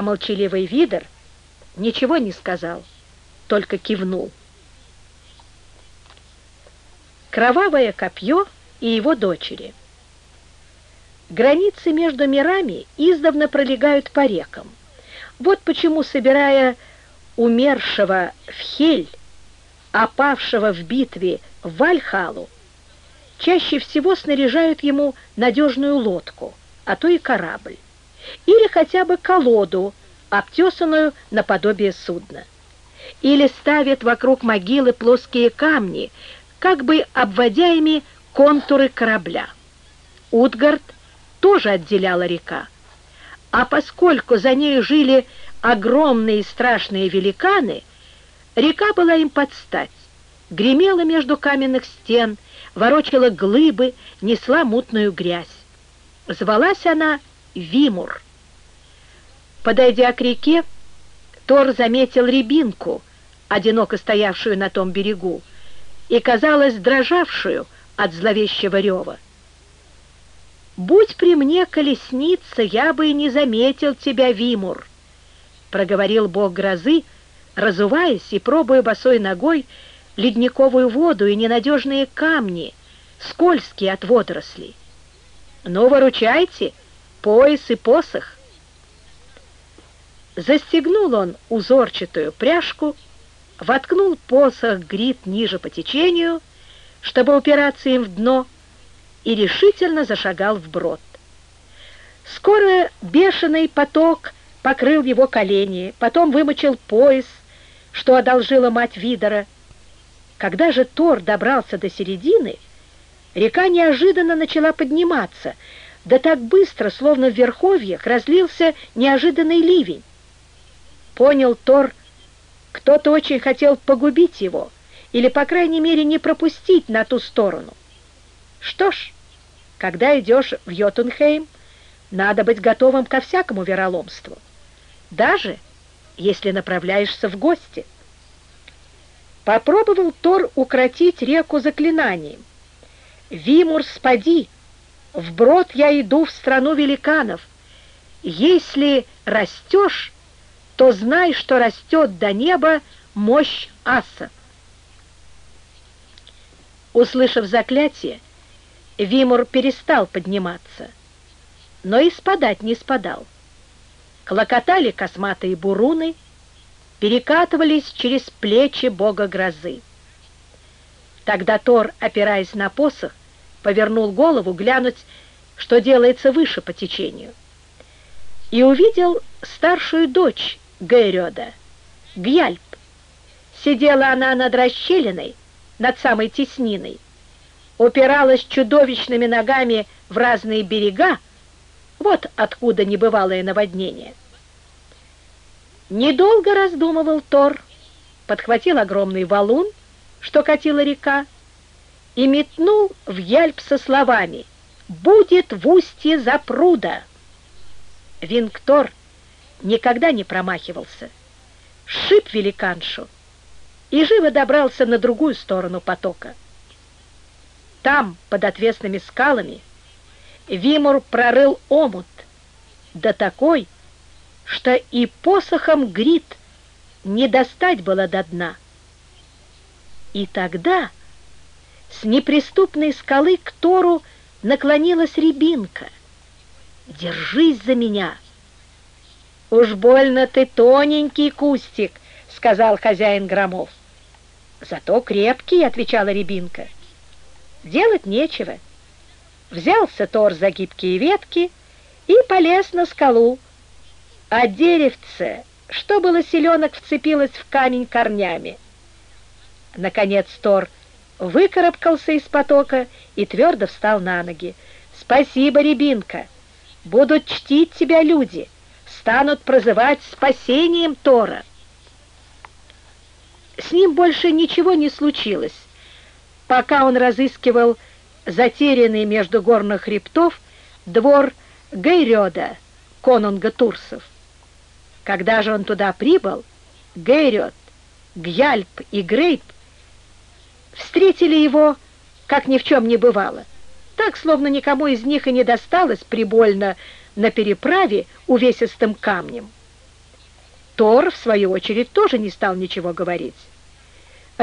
молчаливый Видер ничего не сказал, только кивнул. Кровавое копье и его дочери. Границы между мирами издавна пролегают по рекам. Вот почему, собирая умершего в Хель, а павшего в битве в Вальхалу, чаще всего снаряжают ему надежную лодку, а то и корабль, или хотя бы колоду, обтесанную наподобие судна, или ставят вокруг могилы плоские камни, как бы обводя ими контуры корабля. Утгард тоже отделяла река, а поскольку за ней жили огромные и страшные великаны, река была им под стать, гремела между каменных стен, ворочала глыбы, несла мутную грязь. Звалась она Вимур. Подойдя к реке, Тор заметил рябинку, одиноко стоявшую на том берегу, и, казалось, дрожавшую от зловещего рева. «Будь при мне колесница, я бы и не заметил тебя, Вимур», — проговорил бог грозы, разуваясь и пробуя босой ногой ледниковую воду и ненадежные камни, скользкие от водорослей. «Ну, выручайте, пояс и посох». Застегнул он узорчатую пряжку, воткнул посох грит ниже по течению, чтобы упираться им в дно, и решительно зашагал вброд. Скоро бешеный поток покрыл его колени, потом вымочил пояс, что одолжила мать Видера. Когда же Тор добрался до середины, река неожиданно начала подниматься, да так быстро, словно в верховьях, разлился неожиданный ливень. Понял Тор, кто-то очень хотел погубить его, или, по крайней мере, не пропустить на ту сторону. Что ж, когда идешь в Йотунхейм, надо быть готовым ко всякому вероломству, даже если направляешься в гости. Попробовал Тор укротить реку заклинанием. «Вимур, спади! Вброд я иду в страну великанов. Если растешь, то знай, что растет до неба мощь аса». Услышав заклятие, Вимур перестал подниматься, но и спадать не спадал. Клокотали косматые буруны, перекатывались через плечи бога грозы. Тогда Тор, опираясь на посох, повернул голову глянуть, что делается выше по течению, и увидел старшую дочь Гейрёда, Гьяльп. Сидела она над расщелиной, над самой тесниной, упиралась чудовищными ногами в разные берега, вот откуда небывалое наводнение. Недолго раздумывал Тор, подхватил огромный валун, что катила река, и метнул в Яльп со словами: «Будет в устье запруда». Вингтор никогда не промахивался, сшиб великаншу и живо добрался на другую сторону потока. Там, под отвесными скалами, Вимур прорыл омут, да такой, что и посохом грит не достать было до дна. И тогда с неприступной скалы к Тору наклонилась рябинка. «Держись за меня!» «Уж больно ты тоненький кустик», — сказал хозяин громов. «Зато крепкий», — отвечала рябинка. Делать нечего. Взялся Тор за гибкие ветки и полез на скалу, а деревце, что было селенок, вцепилось в камень корнями. Наконец Тор выкарабкался из потока и твердо встал на ноги. «Спасибо, рябинка! Будут чтить тебя люди, станут прозывать спасением Тора». С ним больше ничего не случилось, пока он разыскивал затерянный между горных хребтов двор Гейрёда, конунга Турсов. Когда же он туда прибыл, Гейрёд, Гьяльп и Грейп встретили его, как ни в чем не бывало, так, словно никому из них и не досталось прибольно на переправе увесистым камнем. Тор, в свою очередь, тоже не стал ничего говорить.